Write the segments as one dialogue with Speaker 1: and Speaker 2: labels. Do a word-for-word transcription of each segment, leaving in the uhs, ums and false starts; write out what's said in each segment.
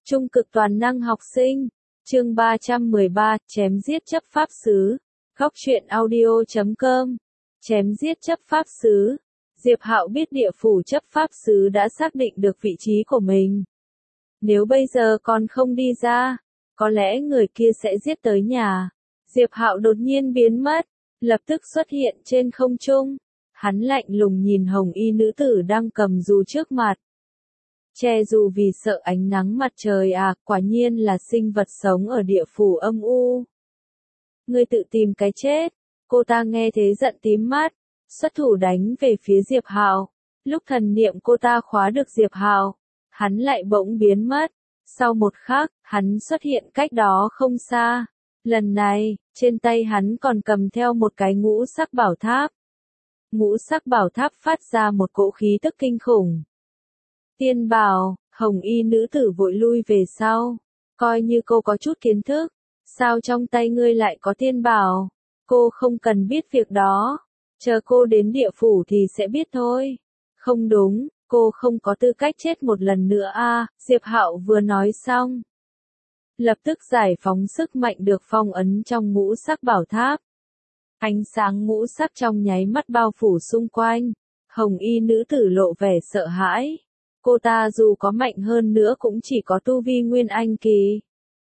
Speaker 1: Trung cực toàn năng học sinh. Chương ba trăm mười ba, chém giết chấp pháp sứ. Góc truyện audio chấm com. Chém giết chấp pháp sứ. Diệp Hạo biết địa phủ chấp pháp sứ đã xác định được vị trí của mình. Nếu bây giờ còn không đi ra, có lẽ người kia sẽ giết tới nhà. Diệp Hạo đột nhiên biến mất, lập tức xuất hiện trên không trung. Hắn lạnh lùng nhìn hồng y nữ tử đang cầm dù trước mặt. Che dù vì sợ ánh nắng mặt trời à, quả nhiên là sinh vật sống ở địa phủ âm u. Ngươi tự tìm cái chết. Cô ta nghe thế giận tím mắt, xuất thủ đánh về phía Diệp Hạo. Lúc thần niệm cô ta khóa được Diệp Hạo, hắn lại bỗng biến mất. Sau một khắc, hắn xuất hiện cách đó không xa. Lần này, trên tay hắn còn cầm theo một cái ngũ sắc bảo tháp. Ngũ sắc bảo tháp phát ra một cỗ khí tức kinh khủng. Tiên bảo, hồng y nữ tử vội lui về sau. Coi như cô có chút kiến thức. Sao trong tay ngươi lại có tiên bảo? Cô không cần biết việc đó. Chờ cô đến địa phủ thì sẽ biết thôi. Không đúng, cô không có tư cách chết một lần nữa a. Diệp Hạo vừa nói xong, lập tức giải phóng sức mạnh được phong ấn trong ngũ sắc bảo tháp. Ánh sáng ngũ sắc trong nháy mắt bao phủ xung quanh. Hồng y nữ tử lộ vẻ sợ hãi. Cô ta dù có mạnh hơn nữa cũng chỉ có tu vi nguyên anh kỳ.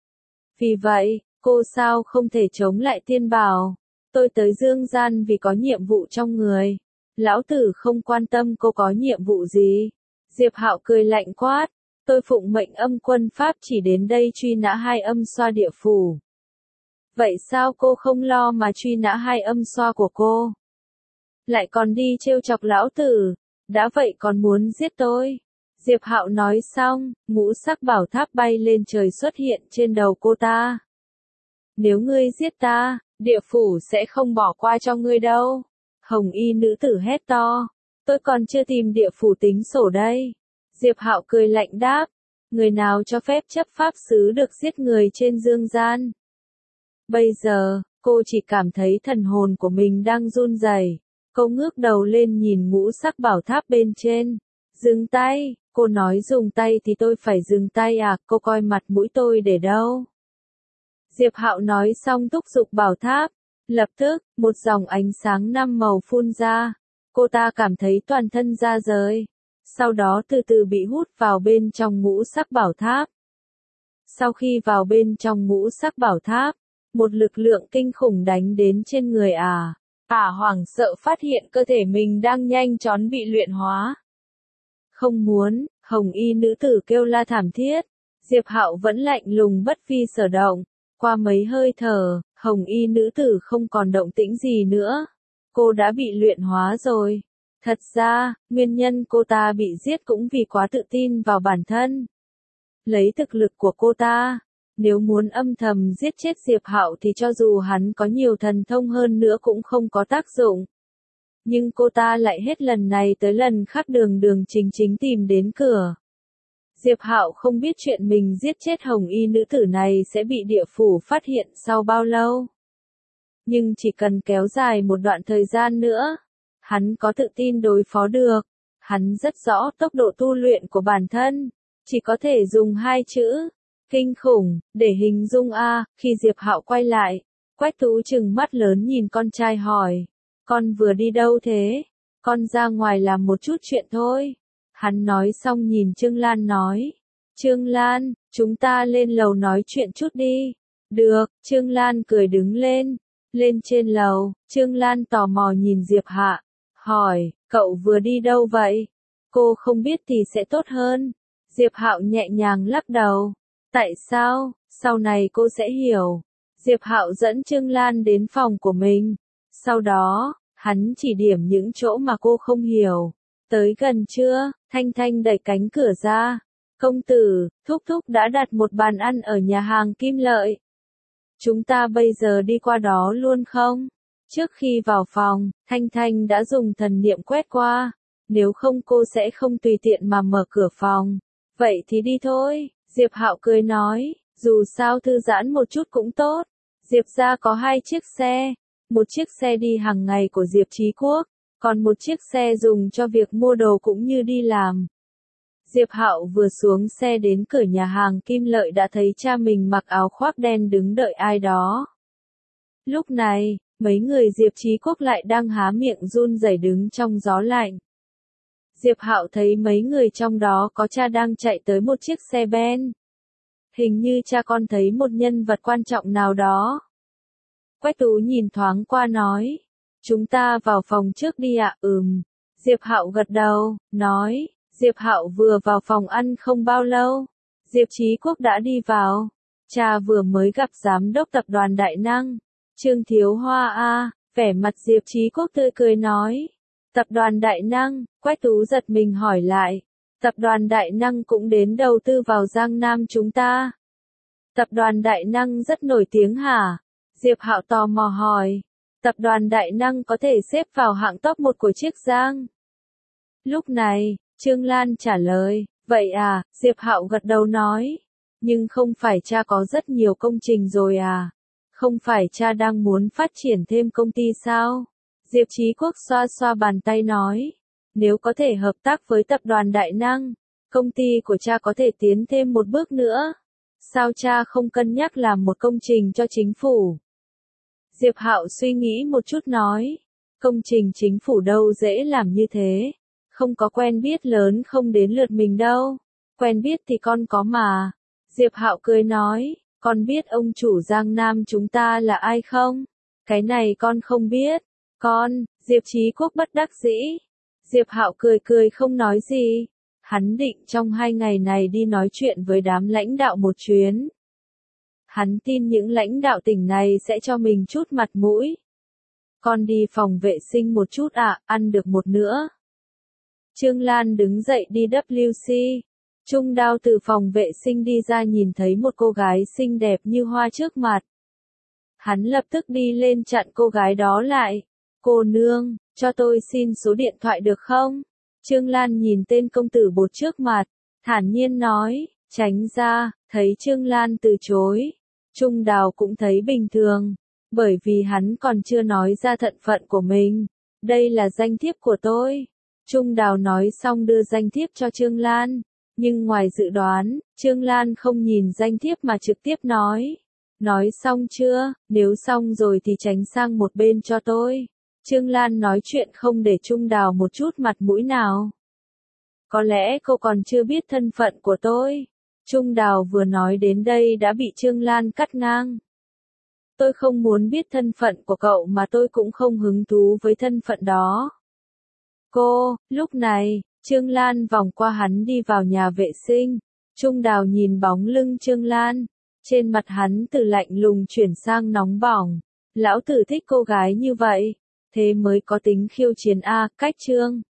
Speaker 1: Vì vậy, cô sao không thể chống lại tiên bảo? Tôi tới dương gian vì có nhiệm vụ trong người. Lão tử không quan tâm cô có nhiệm vụ gì. Diệp Hạo cười lạnh quát. Tôi phụng mệnh âm quân pháp chỉ đến đây truy nã hai âm xoa địa phủ. Vậy sao cô không lo mà truy nã hai âm xoa của cô? Lại còn đi trêu chọc lão tử. Đã vậy còn muốn giết tôi. Diệp Hạo nói xong, ngũ sắc bảo tháp bay lên trời xuất hiện trên đầu cô ta. Nếu ngươi giết ta, địa phủ sẽ không bỏ qua cho ngươi đâu. Hồng y nữ tử hét to. Tôi còn chưa tìm địa phủ tính sổ đây. Diệp Hạo cười lạnh đáp. Người nào cho phép chấp pháp sứ được giết người trên dương gian? Bây giờ, cô chỉ cảm thấy thần hồn của mình đang run rẩy. Cô ngước đầu lên nhìn ngũ sắc bảo tháp bên trên. Dừng tay, cô nói dừng tay thì tôi phải dừng tay à, cô coi mặt mũi tôi để đâu? Diệp Hạo nói xong thúc giục bảo tháp. Lập tức, một dòng ánh sáng năm màu phun ra. Cô ta cảm thấy toàn thân ra rời. Sau đó từ từ bị hút vào bên trong ngũ sắc bảo tháp. Sau khi vào bên trong ngũ sắc bảo tháp, một lực lượng kinh khủng đánh đến trên người à. Ả hoảng sợ phát hiện cơ thể mình đang nhanh chóng bị luyện hóa. Không muốn, hồng y nữ tử kêu la thảm thiết. Diệp Hạo vẫn lạnh lùng bất phi sở động. Qua mấy hơi thở, hồng y nữ tử không còn động tĩnh gì nữa. Cô đã bị luyện hóa rồi. Thật ra, nguyên nhân cô ta bị giết cũng vì quá tự tin vào bản thân. Lấy thực lực của cô ta, nếu muốn âm thầm giết chết Diệp Hạo thì cho dù hắn có nhiều thần thông hơn nữa cũng không có tác dụng. Nhưng cô ta lại hết lần này tới lần khác đường đường chính chính tìm đến cửa. Diệp Hạo không biết chuyện mình giết chết hồng y nữ tử này sẽ bị địa phủ phát hiện sau bao lâu. Nhưng chỉ cần kéo dài một đoạn thời gian nữa, hắn có tự tin đối phó được. Hắn rất rõ tốc độ tu luyện của bản thân, chỉ có thể dùng hai chữ, kinh khủng, để hình dung a. Khi Diệp Hạo quay lại, Quách Tú trừng mắt lớn nhìn con trai hỏi, con vừa đi đâu thế? Con ra ngoài làm một chút chuyện thôi. Hắn nói xong nhìn Trương Lan nói, Trương Lan, chúng ta lên lầu nói chuyện chút đi. Được, Trương Lan cười đứng lên. Lên trên lầu, Trương Lan tò mò nhìn Diệp Hạ, hỏi, cậu vừa đi đâu vậy? Cô không biết thì sẽ tốt hơn. Diệp Hạo nhẹ nhàng lắc đầu. Tại sao? Sau này cô sẽ hiểu. Diệp Hạo dẫn Trương Lan đến phòng của mình. Sau đó, hắn chỉ điểm những chỗ mà cô không hiểu. Tới gần trưa, Thanh Thanh đẩy cánh cửa ra. Công tử, thúc thúc đã đặt một bàn ăn ở nhà hàng Kim Lợi. Chúng ta bây giờ đi qua đó luôn không? Trước khi vào phòng, Thanh Thanh đã dùng thần niệm quét qua. Nếu không cô sẽ không tùy tiện mà mở cửa phòng. Vậy thì đi thôi. Diệp Hạo cười nói, dù sao thư giãn một chút cũng tốt. Diệp gia có hai chiếc xe. Một chiếc xe đi hàng ngày của Diệp Chí Quốc, còn một chiếc xe dùng cho việc mua đồ cũng như đi làm. Diệp Hạo vừa xuống xe đến cửa nhà hàng Kim Lợi đã thấy cha mình mặc áo khoác đen đứng đợi ai đó. Lúc này, mấy người Diệp Chí Quốc lại đang há miệng run rẩy đứng trong gió lạnh. Diệp Hạo thấy mấy người trong đó có cha đang chạy tới một chiếc xe ben. Hình như cha con thấy một nhân vật quan trọng nào đó. Quách Tú nhìn thoáng qua nói, chúng ta vào phòng trước đi ạ. Ừm. Diệp Hạo gật đầu, nói, Diệp Hạo vừa vào phòng ăn không bao lâu, Diệp Chí Quốc đã đi vào. Cha vừa mới gặp giám đốc tập đoàn Đại Năng, Trương Thiếu Hoa a. Vẻ mặt Diệp Chí Quốc tươi cười nói, tập đoàn Đại Năng. Quách Tú giật mình hỏi lại, tập đoàn Đại Năng cũng đến đầu tư vào Giang Nam chúng ta. Tập đoàn Đại Năng rất nổi tiếng hả? Diệp Hạo tò mò hỏi. Tập đoàn Đại Năng có thể xếp vào hạng top một của Chiết Giang. Lúc này, Trương Lan trả lời, vậy à, Diệp Hạo gật đầu nói. Nhưng không phải cha có rất nhiều công trình rồi à? Không phải cha đang muốn phát triển thêm công ty sao? Diệp Chí Quốc xoa xoa bàn tay nói, nếu có thể hợp tác với tập đoàn Đại Năng, công ty của cha có thể tiến thêm một bước nữa. Sao cha không cân nhắc làm một công trình cho chính phủ? Diệp Hạo suy nghĩ một chút nói, công trình chính phủ đâu dễ làm như thế, không có quen biết lớn không đến lượt mình đâu, quen biết thì con có mà. Diệp Hạo cười nói, con biết ông chủ Giang Nam chúng ta là ai không? Cái này con không biết. Con, Diệp Chí Quốc bất đắc dĩ. Diệp Hạo cười cười không nói gì. Hắn định trong hai ngày này đi nói chuyện với đám lãnh đạo một chuyến. Hắn tin những lãnh đạo tỉnh này sẽ cho mình chút mặt mũi. Con đi phòng vệ sinh một chút ạ, à, ăn được một nữa. Trương Lan đứng dậy đi vê kép xê. Trung Đao từ phòng vệ sinh đi ra nhìn thấy một cô gái xinh đẹp như hoa trước mặt. Hắn lập tức đi lên chặn cô gái đó lại. Cô nương, cho tôi xin số điện thoại được không? Trương Lan nhìn tên công tử bột trước mặt, thản nhiên nói, tránh ra. Thấy Trương Lan từ chối, Trung Đào cũng thấy bình thường, bởi vì hắn còn chưa nói ra thân phận của mình. Đây là danh thiếp của tôi. Trung Đào nói xong đưa danh thiếp cho Trương Lan, nhưng ngoài dự đoán, Trương Lan không nhìn danh thiếp mà trực tiếp nói. Nói xong chưa? Nếu xong rồi thì tránh sang một bên cho tôi. Trương Lan nói chuyện không để Trung Đào một chút mặt mũi nào. Có lẽ cô còn chưa biết thân phận của tôi. Trung Đào vừa nói đến đây đã bị Trương Lan cắt ngang. Tôi không muốn biết thân phận của cậu mà tôi cũng không hứng thú với thân phận đó. Cô, lúc này, Trương Lan vòng qua hắn đi vào nhà vệ sinh. Trung Đào nhìn bóng lưng Trương Lan. Trên mặt hắn từ lạnh lùng chuyển sang nóng bỏng. Lão tử thích cô gái như vậy. Thế mới có tính khiêu chiến a, cách Trương.